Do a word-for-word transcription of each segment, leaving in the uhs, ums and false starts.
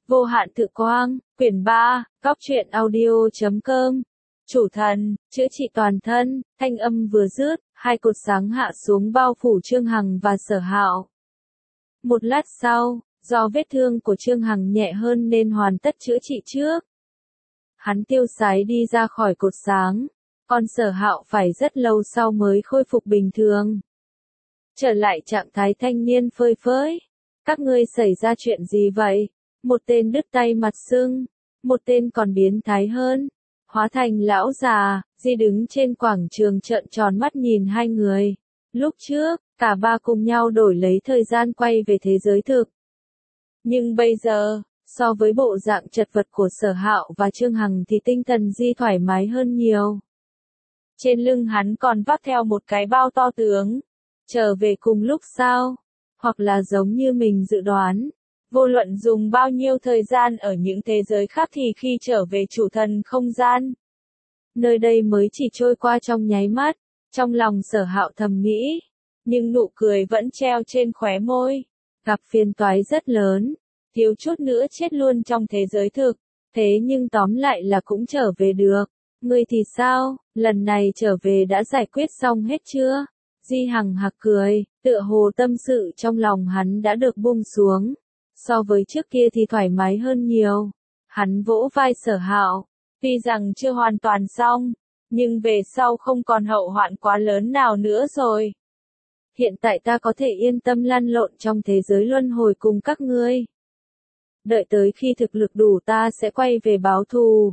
Vô hạn tự quang, quyển ba, Góc truyện audio chấm com. Chủ thần, chữa trị toàn thân, thanh âm vừa dứt, hai cột sáng hạ xuống bao phủ Trương Hằng và Sở Hạo. Một lát sau, do vết thương của Trương Hằng nhẹ hơn nên hoàn tất chữa trị trước. Hắn tiêu sái đi ra khỏi cột sáng, còn Sở Hạo phải rất lâu sau mới khôi phục bình thường. Trở lại trạng thái thanh niên phơi phới. Các ngươi xảy ra chuyện gì vậy? Một tên đứt tay mặt sưng, một tên còn biến thái hơn, hóa thành lão già. Di đứng trên quảng trường trợn tròn mắt nhìn hai người. Lúc trước, cả ba cùng nhau đổi lấy thời gian quay về thế giới thực. Nhưng bây giờ, so với bộ dạng chật vật của Sở Hạo và Trương Hằng thì tinh thần Di thoải mái hơn nhiều. Trên lưng hắn còn vác theo một cái bao to tướng. Trở về cùng lúc sao? Hoặc là giống như mình dự đoán, vô luận dùng bao nhiêu thời gian ở những thế giới khác thì khi trở về chủ thần không gian, nơi đây mới chỉ trôi qua trong nháy mắt. Trong lòng Sở Hạo thầm nghĩ, nhưng nụ cười vẫn treo trên khóe môi. Gặp phiền toái rất lớn, thiếu chút nữa chết luôn trong thế giới thực, thế nhưng tóm lại là cũng trở về được. Ngươi thì sao, lần này trở về đã giải quyết xong hết chưa? Di hằng hạc cười, tựa hồ tâm sự trong lòng hắn đã được buông xuống. So với trước kia thì thoải mái hơn nhiều. Hắn vỗ vai Sở Hạo, tuy rằng chưa hoàn toàn xong, nhưng về sau không còn hậu hoạn quá lớn nào nữa rồi. Hiện tại ta có thể yên tâm lăn lộn trong thế giới luân hồi cùng các ngươi. Đợi tới khi thực lực đủ ta sẽ quay về báo thù.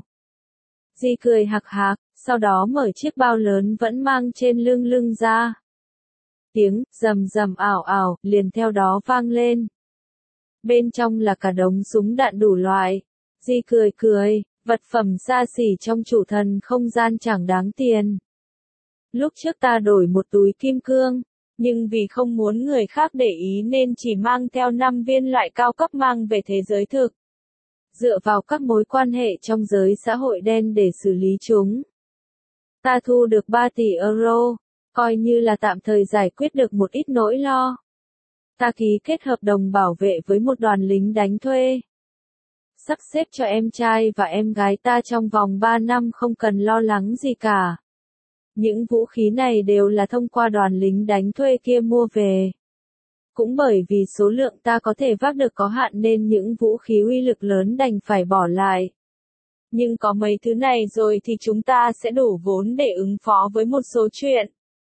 Di cười hạc hạc, sau đó mở chiếc bao lớn vẫn mang trên lưng lưng ra. Tiếng rầm rầm ảo ảo liền theo đó vang lên. Bên trong là cả đống súng đạn đủ loại. Di cười cười, vật phẩm xa xỉ trong chủ thần không gian chẳng đáng tiền. Lúc trước ta đổi một túi kim cương, nhưng vì không muốn người khác để ý nên chỉ mang theo năm viên loại cao cấp mang về thế giới thực. Dựa vào các mối quan hệ trong giới xã hội đen để xử lý chúng. Ta thu được ba tỷ euro. Coi như là tạm thời giải quyết được một ít nỗi lo. Ta ký kết hợp đồng bảo vệ với một đoàn lính đánh thuê. Sắp xếp cho em trai và em gái ta trong vòng ba năm không cần lo lắng gì cả. Những vũ khí này đều là thông qua đoàn lính đánh thuê kia mua về. Cũng bởi vì số lượng ta có thể vác được có hạn nên những vũ khí uy lực lớn đành phải bỏ lại. Nhưng có mấy thứ này rồi thì chúng ta sẽ đủ vốn để ứng phó với một số chuyện.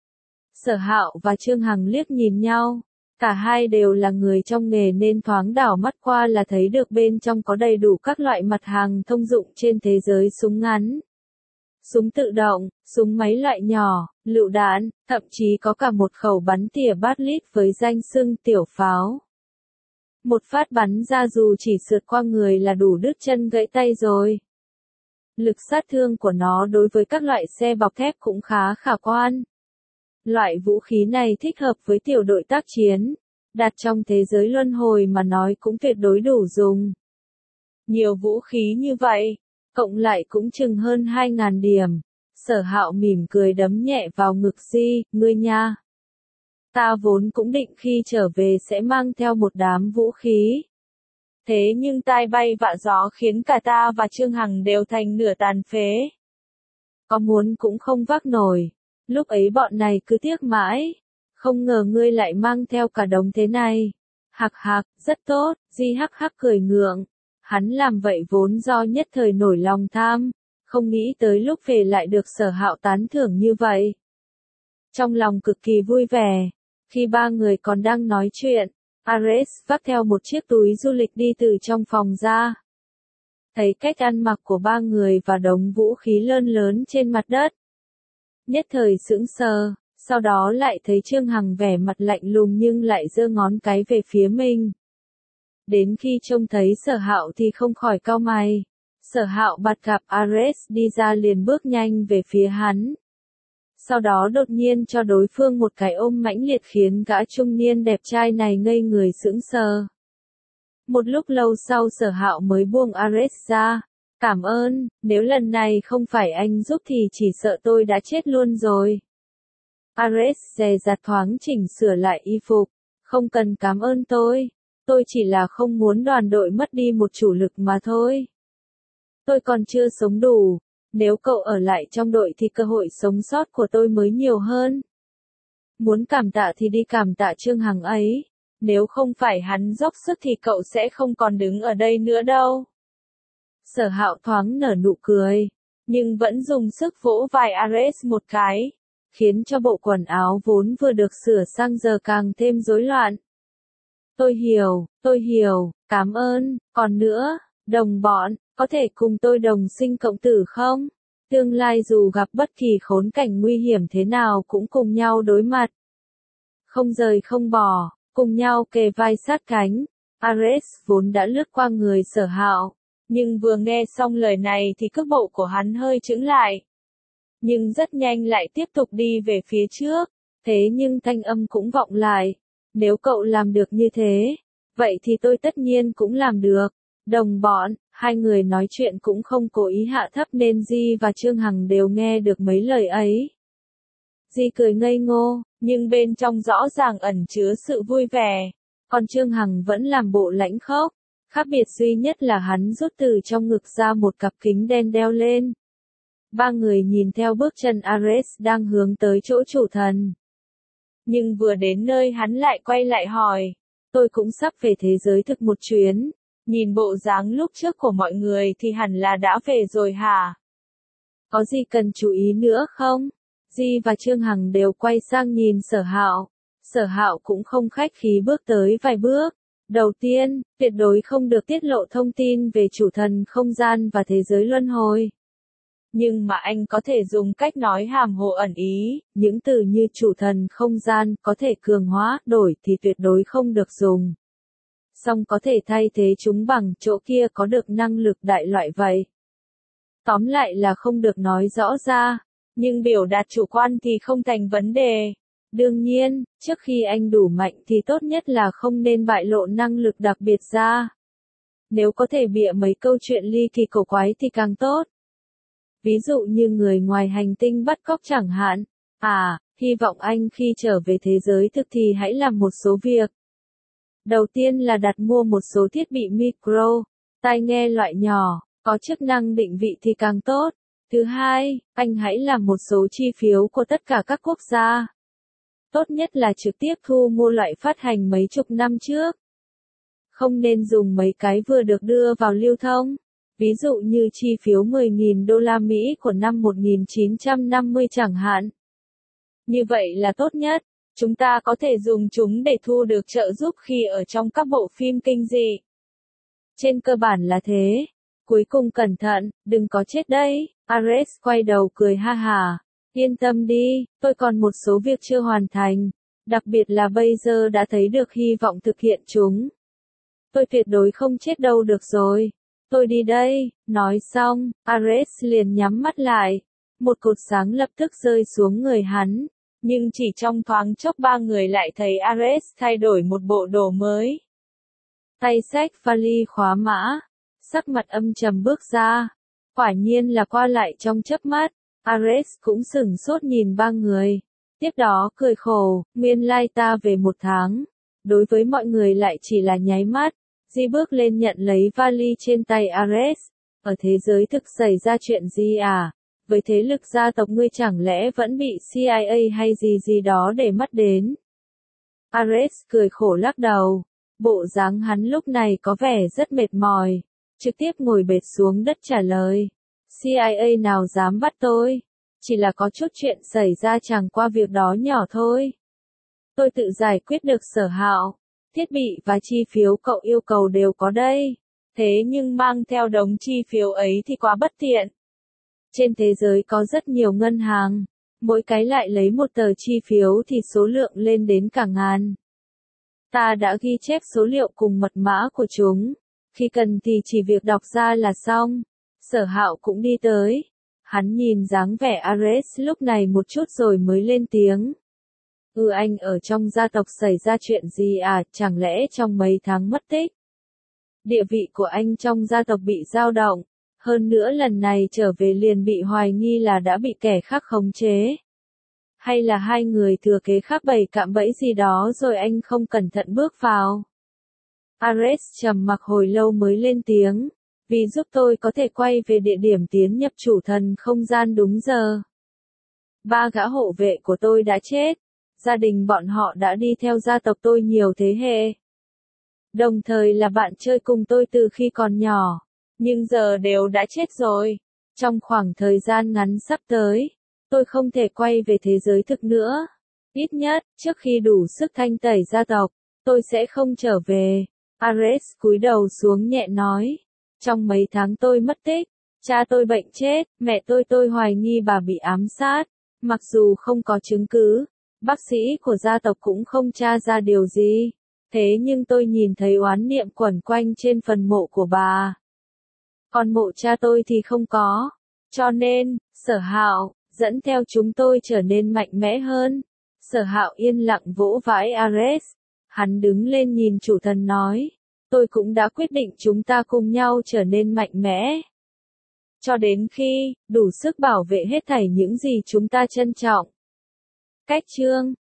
Sở Hạo và Trương Hằng liếc nhìn nhau, cả hai đều là người trong nghề nên thoáng đảo mắt qua là thấy được bên trong có đầy đủ các loại mặt hàng thông dụng trên thế giới: súng ngắn, súng tự động, súng máy loại nhỏ, lựu đạn, thậm chí có cả một khẩu bắn tỉa bát lít với danh xưng tiểu pháo. Một phát bắn ra dù chỉ sượt qua người là đủ đứt chân gãy tay rồi. Lực sát thương của nó đối với các loại xe bọc thép cũng khá khả quan. Loại vũ khí này thích hợp với tiểu đội tác chiến, đặt trong thế giới luân hồi mà nói cũng tuyệt đối đủ dùng. Nhiều vũ khí như vậy, cộng lại cũng chừng hơn hai ngàn điểm. Sở Hạo mỉm cười đấm nhẹ vào ngực Di, ngươi nha. Ta vốn cũng định khi trở về sẽ mang theo một đám vũ khí. Thế nhưng tai bay vạ gió khiến cả ta và Trương Hằng đều thành nửa tàn phế. Có muốn cũng không vác nổi. Lúc ấy bọn này cứ tiếc mãi. Không ngờ ngươi lại mang theo cả đống thế này. Hạc hạc, rất tốt. Di hắc hắc cười ngượng. Hắn làm vậy vốn do nhất thời nổi lòng tham. Không nghĩ tới lúc về lại được Sở Hạo tán thưởng như vậy. Trong lòng cực kỳ vui vẻ. Khi ba người còn đang nói chuyện, Ares vác theo một chiếc túi du lịch đi từ trong phòng ra. Thấy cách ăn mặc của ba người và đống vũ khí lớn lớn trên mặt đất. Nhất thời sững sờ, sau đó lại thấy Trương Hằng vẻ mặt lạnh lùng nhưng lại giơ ngón cái về phía mình. Đến khi trông thấy Sở Hạo thì không khỏi cau mày. Sở Hạo bắt gặp Ares đi ra liền bước nhanh về phía hắn. Sau đó đột nhiên cho đối phương một cái ôm mãnh liệt khiến gã trung niên đẹp trai này ngây người sững sờ. Một lúc lâu sau Sở Hạo mới buông Ares ra. Cảm ơn, nếu lần này không phải anh giúp thì chỉ sợ tôi đã chết luôn rồi. Ares dè dặt thoáng chỉnh sửa lại y phục. Không cần cảm ơn tôi. Tôi chỉ là không muốn đoàn đội mất đi một chủ lực mà thôi. Tôi còn chưa sống đủ, nếu cậu ở lại trong đội thì cơ hội sống sót của tôi mới nhiều hơn. Muốn cảm tạ thì đi cảm tạ Trương Hằng ấy, nếu không phải hắn dốc sức thì cậu sẽ không còn đứng ở đây nữa đâu. Sở Hạo thoáng nở nụ cười, nhưng vẫn dùng sức vỗ vai Ares một cái, khiến cho bộ quần áo vốn vừa được sửa sang giờ càng thêm rối loạn. Tôi hiểu, tôi hiểu, cảm ơn, còn nữa, đồng bọn, có thể cùng tôi đồng sinh cộng tử không? Tương lai dù gặp bất kỳ khốn cảnh nguy hiểm thế nào cũng cùng nhau đối mặt. Không rời không bỏ, cùng nhau kề vai sát cánh. Ares vốn đã lướt qua người Sở Hạo, nhưng vừa nghe xong lời này thì cước bộ của hắn hơi chững lại. Nhưng rất nhanh lại tiếp tục đi về phía trước, thế nhưng thanh âm cũng vọng lại. Nếu cậu làm được như thế, vậy thì tôi tất nhiên cũng làm được. Đồng bọn, hai người nói chuyện cũng không cố ý hạ thấp nên Di và Trương Hằng đều nghe được mấy lời ấy. Di cười ngây ngô, nhưng bên trong rõ ràng ẩn chứa sự vui vẻ. Còn Trương Hằng vẫn làm bộ lãnh khốc. Khác biệt duy nhất là hắn rút từ trong ngực ra một cặp kính đen đeo lên. Ba người nhìn theo bước chân Ares đang hướng tới chỗ chủ thần. Nhưng vừa đến nơi hắn lại quay lại hỏi. Tôi cũng sắp về thế giới thực một chuyến. Nhìn bộ dáng lúc trước của mọi người thì hẳn là đã về rồi hả? Có gì cần chú ý nữa không? Di và Trương Hằng đều quay sang nhìn Sở Hạo. Sở Hạo cũng không khách khí bước tới vài bước. Đầu tiên, tuyệt đối không được tiết lộ thông tin về chủ thần không gian và thế giới luân hồi. Nhưng mà anh có thể dùng cách nói hàm hồ ẩn ý, những từ như chủ thần không gian có thể cường hóa, đổi thì tuyệt đối không được dùng. Song có thể thay thế chúng bằng chỗ kia có được năng lực đại loại vậy. Tóm lại là không được nói rõ ra, nhưng biểu đạt chủ quan thì không thành vấn đề. Đương nhiên, trước khi anh đủ mạnh thì tốt nhất là không nên bại lộ năng lực đặc biệt ra. Nếu có thể bịa mấy câu chuyện ly kỳ cổ quái thì càng tốt. Ví dụ như người ngoài hành tinh bắt cóc chẳng hạn. À, hy vọng anh khi trở về thế giới thực thì hãy làm một số việc. Đầu tiên là đặt mua một số thiết bị micro, tai nghe loại nhỏ, có chức năng định vị thì càng tốt. Thứ hai, anh hãy làm một số chi phiếu của tất cả các quốc gia. Tốt nhất là trực tiếp thu mua loại phát hành mấy chục năm trước. Không nên dùng mấy cái vừa được đưa vào lưu thông. Ví dụ như chi phiếu mười nghìn đô la Mỹ của năm một nghìn chín trăm năm mươi chẳng hạn. Như vậy là tốt nhất. Chúng ta có thể dùng chúng để thu được trợ giúp khi ở trong các bộ phim kinh dị. Trên cơ bản là thế. Cuối cùng cẩn thận, đừng có chết đấy. Ares quay đầu cười ha hà. Yên tâm đi, tôi còn một số việc chưa hoàn thành. Đặc biệt là bây giờ đã thấy được hy vọng thực hiện chúng. Tôi tuyệt đối không chết đâu được rồi. Tôi đi đây. Nói xong, Ares liền nhắm mắt lại. Một cột sáng lập tức rơi xuống người hắn. Nhưng chỉ trong thoáng chốc ba người lại thấy Ares thay đổi một bộ đồ mới. Tay xách vali khóa mã. Sắc mặt âm trầm bước ra. Quả nhiên là qua lại trong chớp mắt. Ares cũng sửng sốt nhìn ba người. Tiếp đó cười khổ, nguyên lai ta về một tháng. Đối với mọi người lại chỉ là nháy mắt. Di bước lên nhận lấy vali trên tay Ares. Ở thế giới thực xảy ra chuyện gì à? Với thế lực gia tộc ngươi chẳng lẽ vẫn bị C I A hay gì gì đó để mắt đến? Ares cười khổ lắc đầu. Bộ dáng hắn lúc này có vẻ rất mệt mỏi. Trực tiếp ngồi bệt xuống đất trả lời. C I A nào dám bắt tôi? Chỉ là có chút chuyện xảy ra chẳng qua việc đó nhỏ thôi. Tôi tự giải quyết được Sở Hạo. Thiết bị và chi phiếu cậu yêu cầu đều có đây. Thế nhưng mang theo đống chi phiếu ấy thì quá bất tiện. Trên thế giới có rất nhiều ngân hàng. Mỗi cái lại lấy một tờ chi phiếu thì số lượng lên đến cả ngàn. Ta đã ghi chép số liệu cùng mật mã của chúng. Khi cần thì chỉ việc đọc ra là xong. Sở Hạo cũng đi tới. Hắn nhìn dáng vẻ Ares lúc này một chút rồi mới lên tiếng. Ừ, anh ở trong gia tộc xảy ra chuyện gì à, chẳng lẽ trong mấy tháng mất tích? Địa vị của anh trong gia tộc bị dao động. Hơn nữa lần này trở về liền bị hoài nghi là đã bị kẻ khác khống chế. Hay là hai người thừa kế khác bày cạm bẫy gì đó rồi anh không cẩn thận bước vào. Ares trầm mặc hồi lâu mới lên tiếng. Vì giúp tôi có thể quay về địa điểm tiến nhập chủ thần không gian đúng giờ. Ba gã hộ vệ của tôi đã chết. Gia đình bọn họ đã đi theo gia tộc tôi nhiều thế hệ. Đồng thời là bạn chơi cùng tôi từ khi còn nhỏ. Nhưng giờ đều đã chết rồi. Trong khoảng thời gian ngắn sắp tới, tôi không thể quay về thế giới thực nữa. Ít nhất, trước khi đủ sức thanh tẩy gia tộc, tôi sẽ không trở về. Ares cúi đầu xuống nhẹ nói. Trong mấy tháng tôi mất tích, cha tôi bệnh chết, mẹ tôi tôi hoài nghi bà bị ám sát. Mặc dù không có chứng cứ, bác sĩ của gia tộc cũng không tra ra điều gì. Thế nhưng tôi nhìn thấy oán niệm quẩn quanh trên phần mộ của bà. Còn mộ cha tôi thì không có. Cho nên, Sở Hạo, dẫn theo chúng tôi trở nên mạnh mẽ hơn. Sở Hạo yên lặng vỗ vai Ares. Hắn đứng lên nhìn chủ thần nói. Tôi cũng đã quyết định chúng ta cùng nhau trở nên mạnh mẽ. Cho đến khi, đủ sức bảo vệ hết thảy những gì chúng ta trân trọng. Cách chương